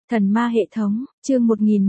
Thần ma hệ thống, chương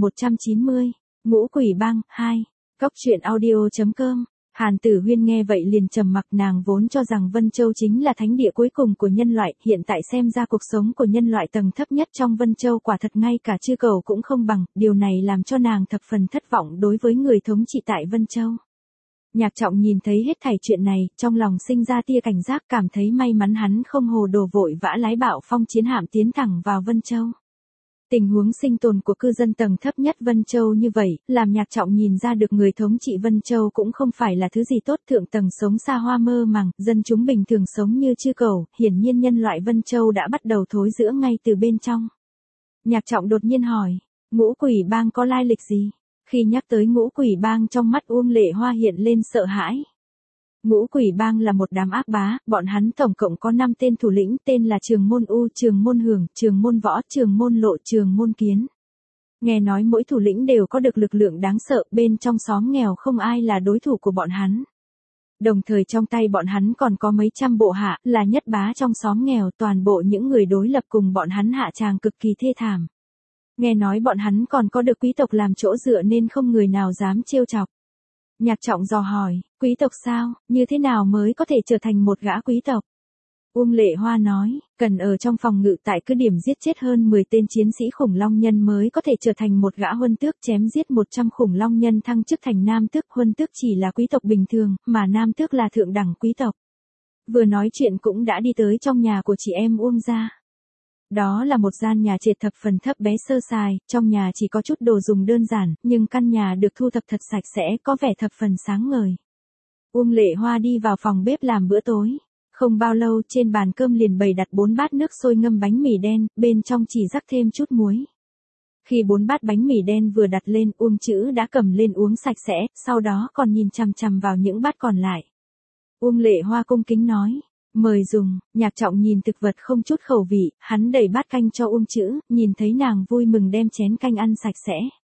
1190, Ngũ Quỷ Bang 2, Cốc truyện audio.com. Hàn Tử Huyên nghe vậy liền trầm mặc, nàng vốn cho rằng Vân Châu chính là thánh địa cuối cùng của nhân loại, hiện tại xem ra cuộc sống của nhân loại tầng thấp nhất trong Vân Châu quả thật ngay cả chư cầu cũng không bằng, điều này làm cho nàng thập phần thất vọng đối với người thống trị tại Vân Châu. Nhạc Trọng nhìn thấy hết thảy chuyện này, trong lòng sinh ra tia cảnh giác, cảm thấy may mắn hắn không hồ đồ vội vã lái Bạo Phong chiến hạm tiến thẳng vào Vân Châu. Tình huống sinh tồn của cư dân tầng thấp nhất Vân Châu như vậy, làm Nhạc Trọng nhìn ra được người thống trị Vân Châu cũng không phải là thứ gì tốt, thượng tầng sống xa hoa mơ màng, dân chúng bình thường sống như chư cẩu, hiển nhiên nhân loại Vân Châu đã bắt đầu thối rữa ngay từ bên trong. Nhạc Trọng đột nhiên hỏi, Ngũ Quỷ Bang có lai lịch gì? Khi nhắc tới Ngũ Quỷ Bang, trong mắt Uông Lệ Hoa hiện lên sợ hãi. Ngũ Quỷ Bang là một đám ác bá, bọn hắn tổng cộng có 5 tên thủ lĩnh, tên là Trường Môn U, Trường Môn Hưởng, Trường Môn Võ, Trường Môn Lộ, Trường Môn Kiến. Nghe nói mỗi thủ lĩnh đều có được lực lượng đáng sợ, bên trong xóm nghèo không ai là đối thủ của bọn hắn. Đồng thời trong tay bọn hắn còn có mấy trăm bộ hạ, là nhất bá trong xóm nghèo, toàn bộ những người đối lập cùng bọn hắn hạ tràng cực kỳ thê thảm. Nghe nói bọn hắn còn có được quý tộc làm chỗ dựa nên không người nào dám trêu chọc. Nhạc Trọng dò hỏi, quý tộc sao, như thế nào mới có thể trở thành một gã quý tộc? Uông Lệ Hoa nói, cần ở trong phòng ngự tại cứ điểm giết chết hơn 10 tên chiến sĩ khủng long nhân mới có thể trở thành một gã huân tước, chém giết 100 khủng long nhân thăng chức thành nam tước. Huân tước chỉ là quý tộc bình thường, mà nam tước là thượng đẳng quý tộc. Vừa nói chuyện cũng đã đi tới trong nhà của chị em Uông gia. Đó là một gian nhà trệt thập phần thấp bé sơ sài, trong nhà chỉ có chút đồ dùng đơn giản, nhưng căn nhà được thu thập thật sạch sẽ, có vẻ thập phần sáng ngời. Uông Lệ Hoa đi vào phòng bếp làm bữa tối. Không bao lâu trên bàn cơm liền bày đặt 4 bát nước sôi ngâm bánh mì đen, bên trong chỉ rắc thêm chút muối. Khi 4 bát bánh mì đen vừa đặt lên, Uông Chữ đã cầm lên uống sạch sẽ, sau đó còn nhìn chằm chằm vào những bát còn lại. Uông Lệ Hoa cung kính nói, mời dùng. Nhạc Trọng nhìn thực vật không chút khẩu vị, hắn đẩy bát canh cho Uông Chữ, nhìn thấy nàng vui mừng đem chén canh ăn sạch sẽ.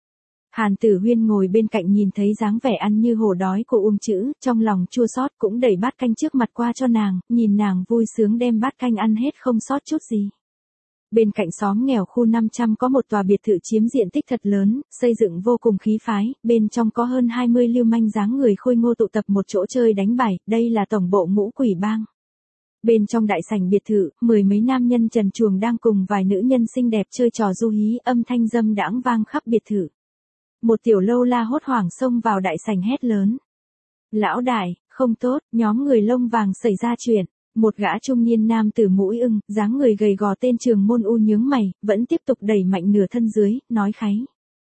Hàn Tử Huyên ngồi bên cạnh nhìn thấy dáng vẻ ăn như hổ đói của Uông Chữ, trong lòng chua xót cũng đẩy bát canh trước mặt qua cho nàng, nhìn nàng vui sướng đem bát canh ăn hết không sót chút gì. Bên cạnh xóm nghèo khu 500 có một tòa biệt thự chiếm diện tích thật lớn, xây dựng vô cùng khí phái, bên trong có hơn 20 lưu manh dáng người khôi ngô tụ tập một chỗ chơi đánh bài, đây là tổng bộ Ngũ Quỷ Bang. Bên trong đại sảnh biệt thự, 10 mấy nam nhân trần truồng đang cùng vài nữ nhân xinh đẹp chơi trò du hí, âm thanh dâm đãng vang khắp biệt thự. Một tiểu lâu la hốt hoảng xông vào đại sảnh hét lớn. Lão đại, không tốt, nhóm người lông vàng xảy ra chuyện. Một gã trung niên nam tử mũi ưng, dáng người gầy gò tên Trường Môn U nhướng mày, vẫn tiếp tục đẩy mạnh nửa thân dưới, nói kháy.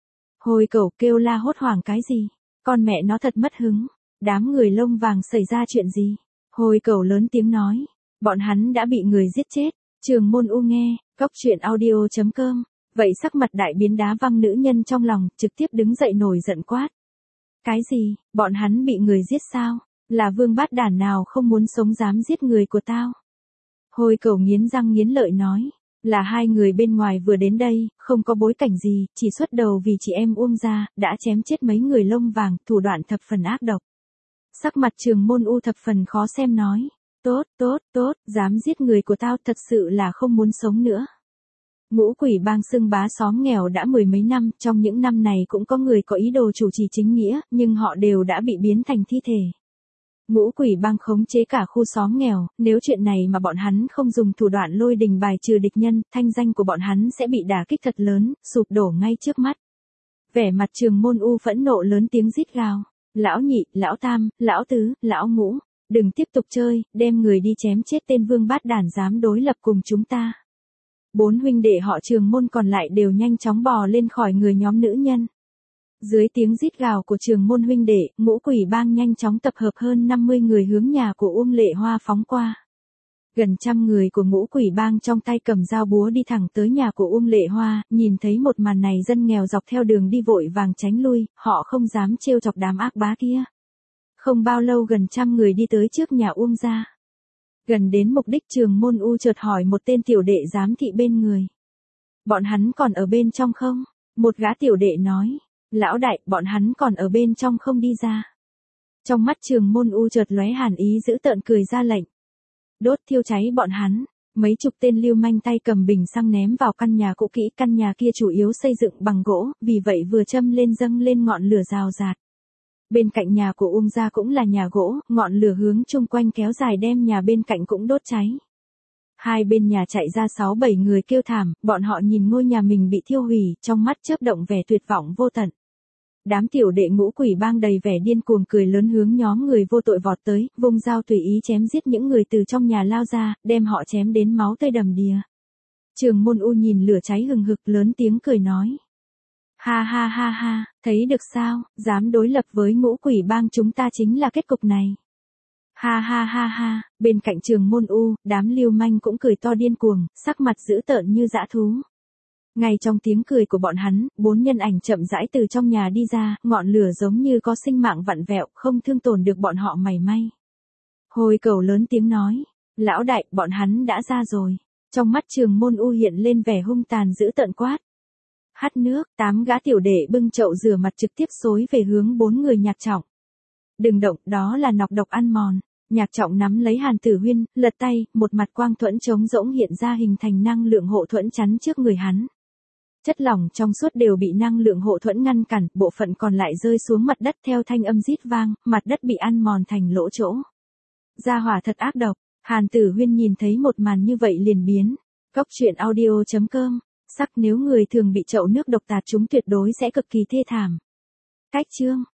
Hồi cẩu kêu la hốt hoảng cái gì? Con mẹ nó thật mất hứng. Đám người lông vàng xảy ra chuyện gì? Hồi cẩu lớn tiếng nói. Bọn hắn đã bị người giết chết. Trường Môn U nghe, Cốc truyện audio.com. Vậy sắc mặt đại biến, đá văng nữ nhân trong lòng, trực tiếp đứng dậy nổi giận quát. Cái gì, bọn hắn bị người giết sao? Là vương bát đản nào không muốn sống dám giết người của tao? Hồi cẩu nghiến răng nghiến lợi nói. Là hai người bên ngoài vừa đến đây, không có bối cảnh gì, chỉ xuất đầu vì chị em Uông gia, đã chém chết mấy người lông vàng, thủ đoạn thập phần ác độc. Sắc mặt Trường Môn U thập phần khó xem nói. Tốt, dám giết người của tao, thật sự là không muốn sống nữa. Ngũ Quỷ Bang xưng bá xóm nghèo đã 10 mấy năm, trong những năm này cũng có người có ý đồ chủ trì chính nghĩa, nhưng họ đều đã bị biến thành thi thể. Ngũ Quỷ Bang khống chế cả khu xóm nghèo, nếu chuyện này mà bọn hắn không dùng thủ đoạn lôi đình bài trừ địch nhân, thanh danh của bọn hắn sẽ bị đả kích thật lớn, sụp đổ ngay trước mắt. Vẻ mặt Trường Môn U phẫn nộ lớn tiếng rít gào. Lão nhị, lão tam, lão tứ, lão ngũ, đừng tiếp tục chơi, đem người đi chém chết tên vương bát đản dám đối lập cùng chúng ta. 4 huynh đệ họ Trường Môn còn lại đều nhanh chóng bò lên khỏi người nhóm nữ nhân. Dưới tiếng rít gào của Trường Môn huynh đệ, Ngũ Quỷ Bang nhanh chóng tập hợp hơn 50 người hướng nhà của Uông Lệ Hoa phóng qua. Gần trăm người của Ngũ Quỷ Bang trong tay cầm dao búa đi thẳng tới nhà của Uông Lệ Hoa, nhìn thấy một màn này dân nghèo dọc theo đường đi vội vàng tránh lui, họ không dám trêu chọc đám ác bá kia. Không bao lâu gần trăm người đi tới trước nhà Uông gia. Gần đến mục đích, Trường Môn U chợt hỏi một tên tiểu đệ giám thị bên người. Bọn hắn còn ở bên trong không? Một gã tiểu đệ nói. Lão đại, bọn hắn còn ở bên trong không đi ra. Trong mắt Trường Môn U chợt lóe hàn ý dữ tợn cười ra lệnh. Đốt thiêu cháy bọn hắn. Mấy chục tên lưu manh tay cầm bình xăng ném vào căn nhà cũ kỹ, căn nhà kia chủ yếu xây dựng bằng gỗ, vì vậy vừa châm lên dâng lên ngọn lửa rào rạt. Bên cạnh nhà của Uông gia cũng là nhà gỗ, ngọn lửa hướng chung quanh kéo dài đem nhà bên cạnh cũng đốt cháy. Hai bên nhà chạy ra 6-7 người kêu thảm, bọn họ nhìn ngôi nhà mình bị thiêu hủy, trong mắt chớp động vẻ tuyệt vọng vô tận. Đám tiểu đệ Ngũ Quỷ Bang đầy vẻ điên cuồng cười lớn hướng nhóm người vô tội vọt tới, vung dao tùy ý chém giết những người từ trong nhà lao ra, đem họ chém đến máu tươi đầm đìa. Trường Môn U nhìn lửa cháy hừng hực lớn tiếng cười nói. Ha ha ha ha, thấy được sao, dám đối lập với Ngũ Quỷ Bang chúng ta chính là kết cục này. Ha ha ha ha, bên cạnh Trường Môn U, đám lưu manh cũng cười to điên cuồng, sắc mặt dữ tợn như dã thú. Ngay trong tiếng cười của bọn hắn, 4 nhân ảnh chậm rãi từ trong nhà đi ra, ngọn lửa giống như có sinh mạng vặn vẹo, không thương tổn được bọn họ mảy may. Hồi Cầu lớn tiếng nói, lão đại, bọn hắn đã ra rồi. Trong mắt Trường Môn U hiện lên vẻ hung tàn dữ tợn quát. Hắt nước, 8 gã tiểu đệ bưng chậu rửa mặt trực tiếp xối về hướng 4 người Nhạc Trọng. Đừng động, đó là nọc độc ăn mòn. Nhạc Trọng nắm lấy Hàn Tử Huyên, lật tay, một mặt quang thuẫn trống rỗng hiện ra hình thành năng lượng hộ thuẫn chắn trước người hắn. Chất lỏng trong suốt đều bị năng lượng hộ thuẫn ngăn cản, bộ phận còn lại rơi xuống mặt đất theo thanh âm rít vang, mặt đất bị ăn mòn thành lỗ chỗ. Gia hỏa thật ác độc, Hàn Tử Huyên nhìn thấy một màn như vậy liền biến. Cốc truyện audio.com, sắc nếu người thường bị chậu nước độc tạt chúng tuyệt đối sẽ cực kỳ thê thảm. Cách chương